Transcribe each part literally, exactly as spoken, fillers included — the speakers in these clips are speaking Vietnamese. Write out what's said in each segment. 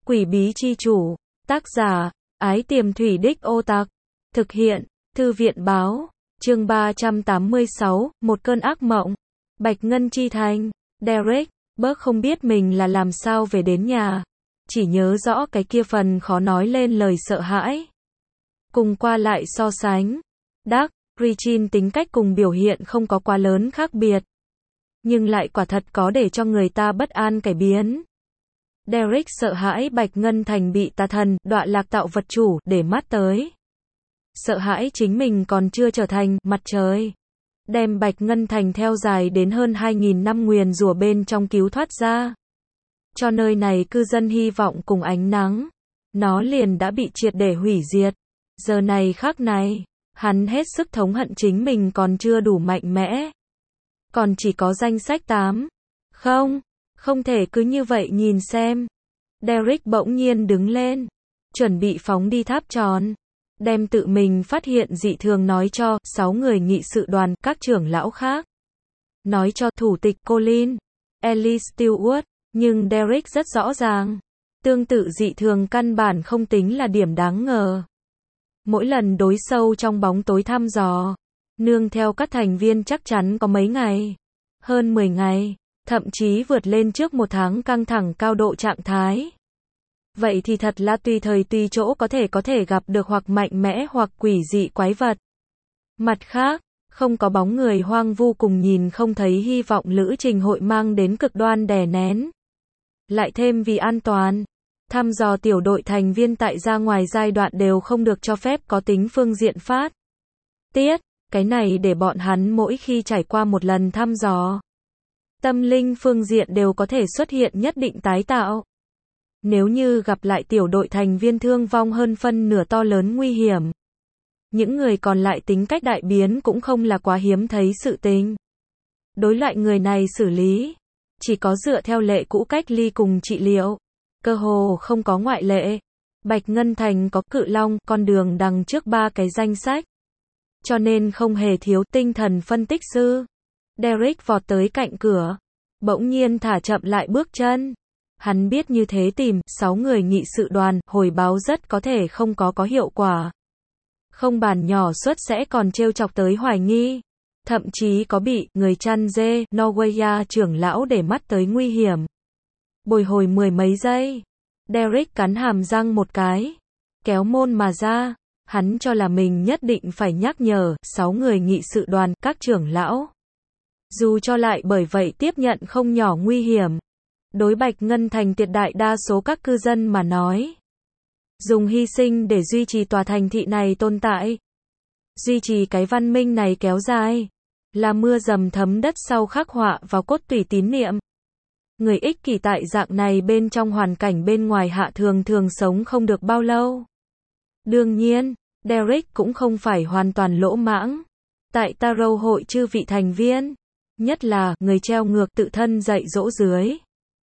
Quỷ bí chi chủ. Tác giả, Ái Tiềm Thủy Đích Ô Tặc. Thực hiện, Thư viện báo. Chương ba trăm tám mươi sáu, một cơn ác mộng. Bạch Ngân Chi Thành. Derek, Burke không biết mình là làm sao về đến nhà. Chỉ nhớ rõ cái kia phần khó nói lên lời sợ hãi. Cùng qua lại so sánh. Dark, Regine tính cách cùng biểu hiện không có quá lớn khác biệt. Nhưng lại quả thật có để cho người ta bất an cải biến. Derek sợ hãi Bạch Ngân Thành bị tà thần, đọa lạc tạo vật chủ, để mắt tới. Sợ hãi chính mình còn chưa trở thành mặt trời. Đem Bạch Ngân Thành theo dài đến hơn hai nghìn năm nguyền rủa bên trong cứu thoát ra. Cho nơi này cư dân hy vọng cùng ánh nắng. Nó liền đã bị triệt để hủy diệt. Giờ này khắc này, hắn hết sức thống hận chính mình còn chưa đủ mạnh mẽ. Còn chỉ có danh sách tám. Không, không thể cứ như vậy nhìn xem. Derek bỗng nhiên đứng lên, chuẩn bị phóng đi tháp tròn. Đem tự mình phát hiện dị thường nói cho sáu người nghị sự đoàn, các trưởng lão khác. Nói cho thủ tịch Colin, Ellie Stewart, nhưng Derek rất rõ ràng. Tương tự dị thường căn bản không tính là điểm đáng ngờ. Mỗi lần đối sâu trong bóng tối thăm dò, nương theo các thành viên chắc chắn có mấy ngày, hơn mười ngày, thậm chí vượt lên trước một tháng căng thẳng cao độ trạng thái. Vậy thì thật là tùy thời tùy chỗ có thể có thể gặp được hoặc mạnh mẽ hoặc quỷ dị quái vật. Mặt khác, không có bóng người hoang vu cùng nhìn không thấy hy vọng lữ trình hội mang đến cực đoan đè nén. Lại thêm vì an toàn, thăm dò tiểu đội thành viên tại ra ngoài giai đoạn đều không được cho phép có tính phương diện phát tiết. Cái này để bọn hắn mỗi khi trải qua một lần thăm dò, tâm linh phương diện đều có thể xuất hiện nhất định tái tạo. Nếu như gặp lại tiểu đội thành viên thương vong hơn phân nửa to lớn nguy hiểm, những người còn lại tính cách đại biến cũng không là quá hiếm thấy sự tình. Đối loại người này xử lý, chỉ có dựa theo lệ cũ cách ly cùng trị liệu. Cơ hồ không có ngoại lệ. Bạch Ngân Thành có cự long, con đường đằng trước ba cái danh sách. Cho nên không hề thiếu tinh thần phân tích sư. Derek vọt tới cạnh cửa, bỗng nhiên thả chậm lại bước chân. Hắn biết như thế tìm sáu người nghị sự đoàn hồi báo rất có thể không có có hiệu quả. Không bản nhỏ suất sẽ còn trêu chọc tới hoài nghi. Thậm chí có bị người chăn dê Norwegia trưởng lão để mắt tới nguy hiểm. Bồi hồi mười mấy giây, Derek cắn hàm răng một cái, kéo môn mà ra. Hắn cho là mình nhất định phải nhắc nhở sáu người nghị sự đoàn, các trưởng lão. Dù cho lại bởi vậy tiếp nhận không nhỏ nguy hiểm. Đối Bạch Ngân Thành tuyệt đại đa số các cư dân mà nói, dùng hy sinh để duy trì tòa thành thị này tồn tại, duy trì cái văn minh này kéo dài, là mưa dầm thấm đất sau khắc họa vào cốt tủy tín niệm. Người ích kỷ tại dạng này bên trong hoàn cảnh bên ngoài hạ thường thường sống không được bao lâu. Đương nhiên, Derek cũng không phải hoàn toàn lỗ mãng. Tại Tarot hội chư vị thành viên, nhất là người treo ngược tự thân dạy dỗ dưới,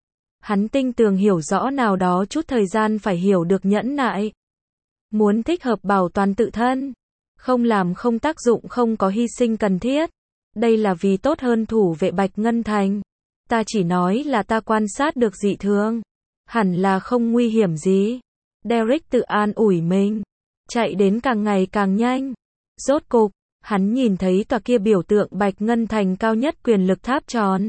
hắn tinh tường hiểu rõ nào đó chút thời gian phải hiểu được nhẫn nại. Muốn thích hợp bảo toàn tự thân, không làm không tác dụng không có hy sinh cần thiết. Đây là vì tốt hơn thủ vệ Bạch Ngân Thành. Ta chỉ nói là ta quan sát được dị thường. Hẳn là không nguy hiểm gì. Derek tự an ủi mình. Chạy đến càng ngày càng nhanh. Rốt cục, hắn nhìn thấy tòa kia biểu tượng Bạch Ngân Thành cao nhất quyền lực tháp tròn.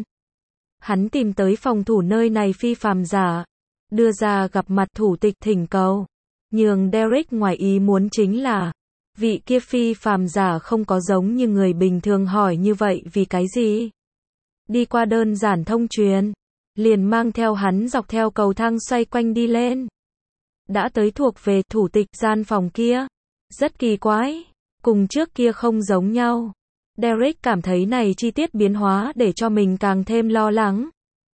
Hắn tìm tới phòng thủ nơi này phi phàm giả. Đưa ra gặp mặt thủ tịch thỉnh cầu. Nhưng Derek ngoài ý muốn chính là, vị kia phi phàm giả không có giống như người bình thường hỏi như vậy vì cái gì. Đi qua đơn giản thông truyền, liền mang theo hắn dọc theo cầu thang xoay quanh đi lên. Đã tới thuộc về thủ tịch gian phòng kia. Rất kỳ quái, cùng trước kia không giống nhau. Derek cảm thấy này chi tiết biến hóa để cho mình càng thêm lo lắng.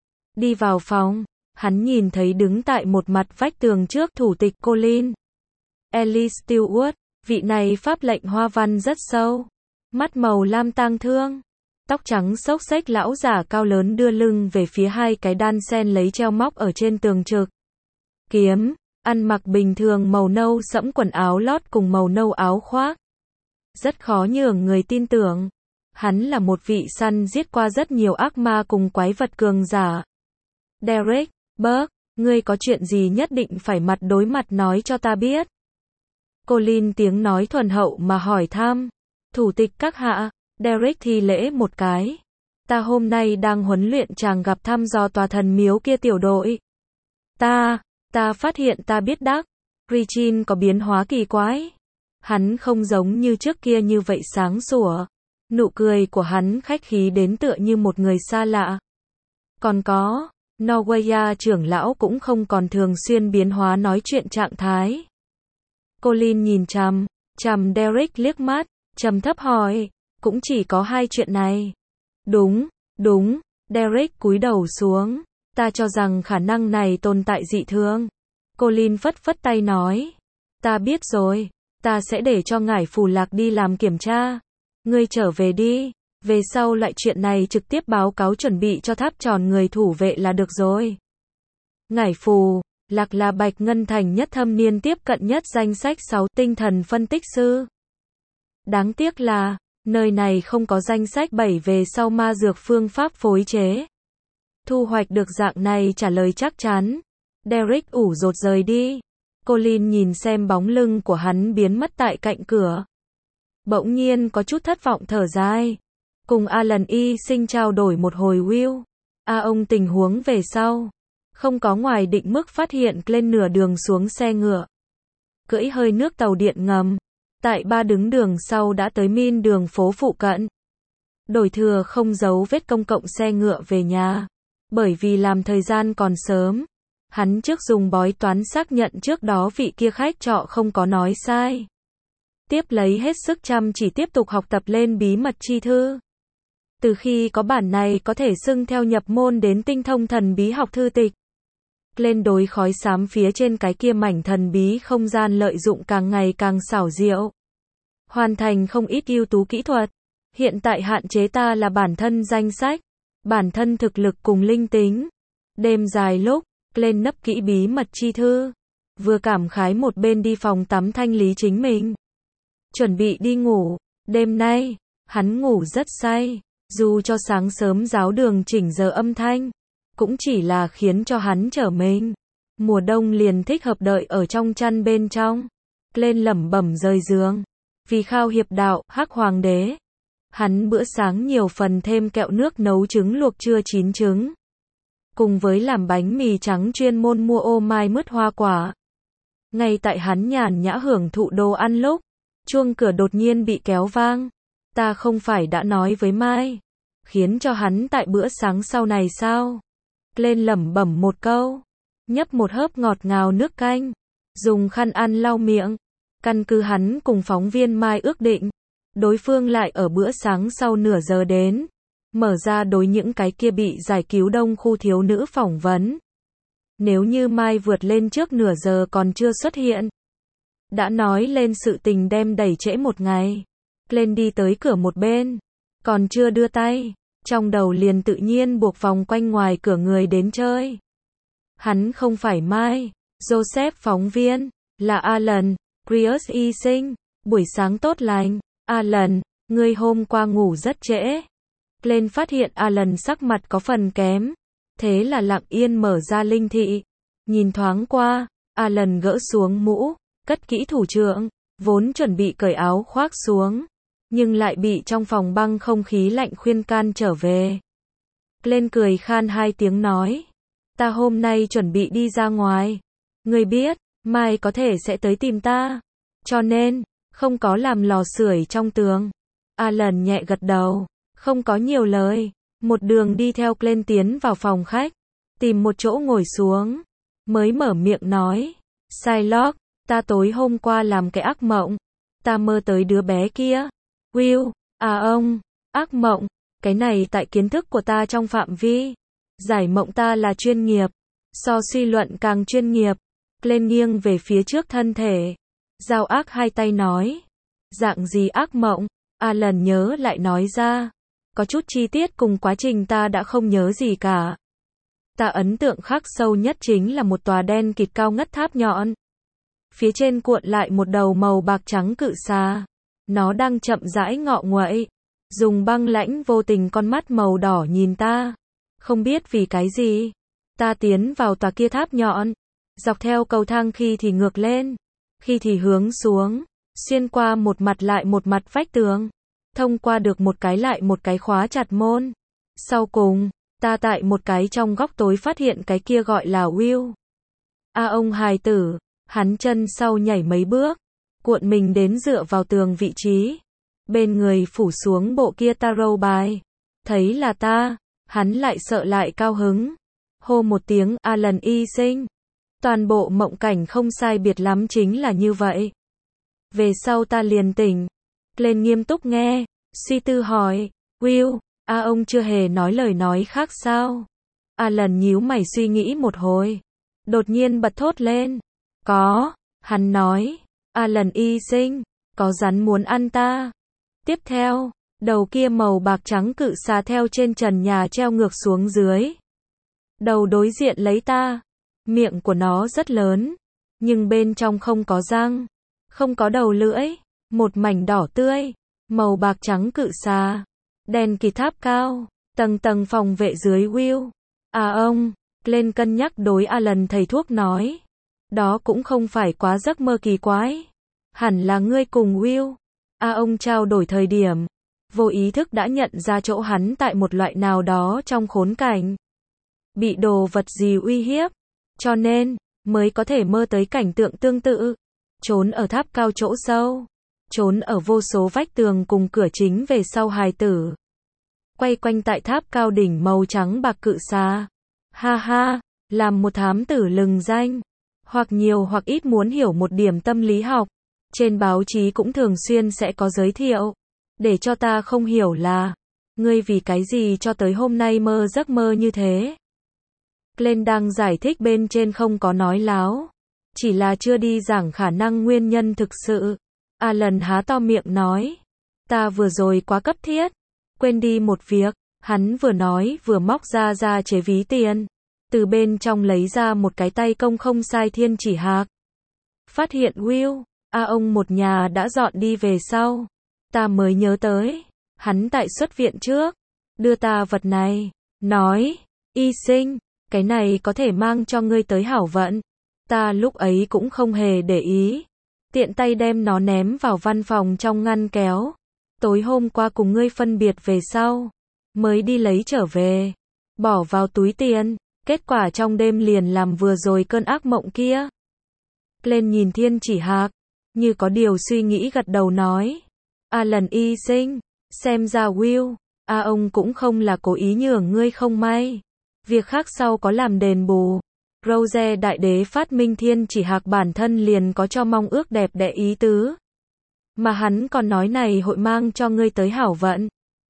Đi vào phòng, hắn nhìn thấy đứng tại một mặt vách tường trước thủ tịch Colin, Ellie Stewart. Vị này pháp lệnh hoa văn rất sâu, mắt màu lam tang thương, tóc trắng xốc xếch lão giả cao lớn đưa lưng về phía hai cái đan sen lấy treo móc ở trên tường trực. Kiếm, ăn mặc bình thường màu nâu sẫm quần áo lót cùng màu nâu áo khoác. Rất khó nhường người tin tưởng. Hắn là một vị săn giết qua rất nhiều ác ma cùng quái vật cường giả. Derek, Burke, Ngươi có chuyện gì nhất định phải mặt đối mặt nói cho ta biết. Colin tiếng nói thuần hậu mà hỏi thăm. Thủ tịch các hạ, Derek thi lễ một cái. Ta hôm nay đang huấn luyện chàng gặp thăm dò tòa thần miếu kia tiểu đội. Ta, ta phát hiện ta biết đắc. Regine có biến hóa kỳ quái. Hắn không giống như trước kia như vậy sáng sủa. Nụ cười của hắn khách khí đến tựa như một người xa lạ. Còn có, Norweya trưởng lão cũng không còn thường xuyên biến hóa nói chuyện trạng thái. Colin nhìn chằm, chằm Derek liếc mắt, trầm thấp hỏi, cũng chỉ có hai chuyện này. Đúng, đúng, Derek cúi đầu xuống, ta cho rằng khả năng này tồn tại dị thường. Colin phất phất tay nói, ta biết rồi, ta sẽ để cho ngải phù lạc đi làm kiểm tra. Ngươi trở về đi, về sau lại chuyện này trực tiếp báo cáo chuẩn bị cho tháp tròn người thủ vệ là được rồi. Ngải phù lạc là Bạch Ngân Thành nhất thâm niên tiếp cận nhất danh sách sáu tinh thần phân tích sư. Đáng tiếc là, nơi này không có danh sách bảy về sau ma dược phương pháp phối chế. Thu hoạch được dạng này trả lời chắc chắn. Derek ủ rột rời đi. Colin nhìn xem bóng lưng của hắn biến mất tại cạnh cửa. Bỗng nhiên có chút thất vọng thở dài. Cùng Alan y sinh trao đổi một hồi Will. A ông tình huống về sau. Không có ngoài định mức phát hiện lên nửa đường xuống xe ngựa. Cưỡi hơi nước tàu điện ngầm. Tại ba đứng đường sau đã tới min đường phố phụ cận. Đổi thừa không giấu vết công cộng xe ngựa về nhà. Bởi vì làm thời gian còn sớm. Hắn trước dùng bói toán xác nhận trước đó vị kia khách trọ không có nói sai. Tiếp lấy hết sức chăm chỉ tiếp tục học tập lên bí mật chi thư. Từ khi có bản này có thể xưng theo nhập môn đến tinh thông thần bí học thư tịch. Lên đối khói xám phía trên cái kia mảnh thần bí không gian lợi dụng càng ngày càng xảo diệu. Hoàn thành không ít ưu tú kỹ thuật. Hiện tại hạn chế ta là bản thân danh sách, bản thân thực lực cùng linh tính. Đêm dài lúc, lên nấp kỹ bí mật chi thư. Vừa cảm khái một bên đi phòng tắm thanh lý chính mình. Chuẩn bị đi ngủ. Đêm nay, hắn ngủ rất say. Dù cho sáng sớm giáo đường chỉnh giờ âm thanh. Cũng chỉ là khiến cho hắn trở mình. Mùa đông liền thích hợp đợi ở trong chăn bên trong. Lên lẩm bẩm rời giường. Vì khao hiệp đạo, hắc hoàng đế. Hắn bữa sáng nhiều phần thêm kẹo nước nấu trứng luộc chưa chín trứng. Cùng với làm bánh mì trắng chuyên môn mua ô mai mứt hoa quả. Ngay tại hắn nhàn nhã hưởng thụ đồ ăn lúc, chuông cửa đột nhiên bị kéo vang. Ta không phải đã nói với Mai, khiến cho hắn tại bữa sáng sau này sao? Lên lẩm bẩm một câu, nhấp một hớp ngọt ngào nước canh, dùng khăn ăn lau miệng. Căn cứ hắn cùng phóng viên Mai ước định, đối phương lại ở bữa sáng sau nửa giờ đến. Mở ra đối những cái kia bị giải cứu đông khu thiếu nữ phỏng vấn. Nếu như Mai vượt lên trước nửa giờ còn chưa xuất hiện. Đã nói lên sự tình đem đẩy trễ một ngày. Lên đi tới cửa một bên. Còn chưa đưa tay. Trong đầu liền tự nhiên buộc vòng quanh ngoài cửa người đến chơi. Hắn không phải Mai. Joseph phóng viên. Là Alan. Prius y sinh. Buổi sáng tốt lành. Alan, ngươi hôm qua ngủ rất trễ. Lên phát hiện Alan sắc mặt có phần kém. Thế là lặng yên mở ra linh thị. Nhìn thoáng qua, Alan gỡ xuống mũ, cất kỹ thủ trượng, vốn chuẩn bị cởi áo khoác xuống. Nhưng lại bị trong phòng băng không khí lạnh khuyên can trở về. Lên cười khan hai tiếng nói. Ta hôm nay chuẩn bị đi ra ngoài. Ngươi biết, mai có thể sẽ tới tìm ta. Cho nên, không có làm lò sưởi trong tường. Alan nhẹ gật đầu. Không có nhiều lời, một đường đi theo Glenn tiến vào phòng khách, tìm một chỗ ngồi xuống, mới mở miệng nói, Shylock, ta tối hôm qua làm cái ác mộng, ta mơ tới đứa bé kia. Will, à ông, ác mộng, cái này tại kiến thức của ta trong phạm vi, giải mộng ta là chuyên nghiệp, so suy luận càng chuyên nghiệp. Glenn nghiêng về phía trước thân thể, giao ác hai tay nói, dạng gì ác mộng? Alan nhớ lại nói ra. Có chút chi tiết cùng quá trình ta đã không nhớ gì cả. Ta ấn tượng khắc sâu nhất chính là một tòa đen kịt cao ngất tháp nhọn. Phía trên cuộn lại một đầu màu bạc trắng cự xà. Nó đang chậm rãi ngọ nguậy. Dùng băng lãnh vô tình con mắt màu đỏ nhìn ta. Không biết vì cái gì. Ta tiến vào tòa kia tháp nhọn. Dọc theo cầu thang khi thì ngược lên, khi thì hướng xuống, xuyên qua một mặt lại một mặt vách tường, thông qua được một cái lại một cái khóa chặt môn. Sau cùng, ta tại một cái trong góc tối phát hiện cái kia gọi là Will. A ông hài tử, hắn chân sau nhảy mấy bước, cuộn mình đến dựa vào tường vị trí. Bên người phủ xuống bộ kia tarot bài. Thấy là ta, hắn lại sợ lại cao hứng. Hô một tiếng Alan y sinh. Toàn bộ mộng cảnh không sai biệt lắm chính là như vậy. Về sau ta liền tỉnh. Lên nghiêm túc nghe, suy tư hỏi, Will, a ông chưa hề nói lời nói khác sao? Alan nhíu mày suy nghĩ một hồi. Đột nhiên bật thốt lên. Có, hắn nói, Alan y sinh, có rắn muốn ăn ta. Tiếp theo, đầu kia màu bạc trắng cự xà theo trên trần nhà treo ngược xuống dưới. Đầu đối diện lấy ta. Miệng của nó rất lớn, nhưng bên trong không có răng, không có đầu lưỡi, một mảnh đỏ tươi, màu bạc trắng cự xà, đèn kỳ tháp cao, tầng tầng phòng vệ dưới Will. À ông, lên cân nhắc đối Alan thầy thuốc nói. Đó cũng không phải quá giấc mơ kỳ quái. Hẳn là ngươi cùng Will. À ông trao đổi thời điểm, vô ý thức đã nhận ra chỗ hắn tại một loại nào đó trong khốn cảnh. Bị đồ vật gì uy hiếp. Cho nên, mới có thể mơ tới cảnh tượng tương tự. Trốn ở tháp cao chỗ sâu. Trốn ở vô số vách tường cùng cửa chính về sau hài tử. Quay quanh tại tháp cao đỉnh màu trắng bạc cự xà. Ha ha, làm một thám tử lừng danh. Hoặc nhiều hoặc ít muốn hiểu một điểm tâm lý học. Trên báo chí cũng thường xuyên sẽ có giới thiệu. Để cho ta không hiểu là, ngươi vì cái gì cho tới hôm nay mơ giấc mơ như thế. Glenn đang giải thích bên trên không có nói láo. Chỉ là chưa đi giảng khả năng nguyên nhân thực sự. Alan há to miệng nói. Ta vừa rồi quá cấp thiết. Quên đi một việc. Hắn vừa nói vừa móc ra ra chế ví tiền. Từ bên trong lấy ra một cái tay công không sai thiên chỉ hạc. Phát hiện Will, a ông một nhà đã dọn đi về sau. Ta mới nhớ tới. Hắn tại xuất viện trước. Đưa ta vật này. Nói. Y sinh. Cái này có thể mang cho ngươi tới hảo vận. Ta lúc ấy cũng không hề để ý. Tiện tay đem nó ném vào văn phòng trong ngăn kéo. Tối hôm qua cùng ngươi phân biệt về sau. Mới đi lấy trở về. Bỏ vào túi tiền. Kết quả trong đêm liền làm vừa rồi cơn ác mộng kia. Lên nhìn thiên chỉ hạc. Như có điều suy nghĩ gật đầu nói. Alan y sinh. Xem ra Will. A ông cũng không là cố ý nhường ngươi không may. Việc khác sau có làm đền bù. Rose đại đế phát minh thiên chỉ hạc bản thân liền có cho mong ước đẹp đẽ ý tứ. Mà hắn còn nói này hội mang cho ngươi tới hảo vận.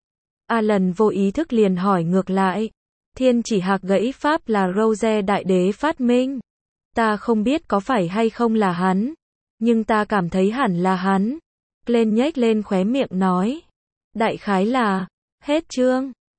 Alan vô ý thức liền hỏi ngược lại. Thiên chỉ hạc gãy pháp là Rose đại đế phát minh. Ta không biết có phải hay không là hắn. Nhưng ta cảm thấy hẳn là hắn. Glenn nhếch lên khóe miệng nói. Đại khái là, hết chương.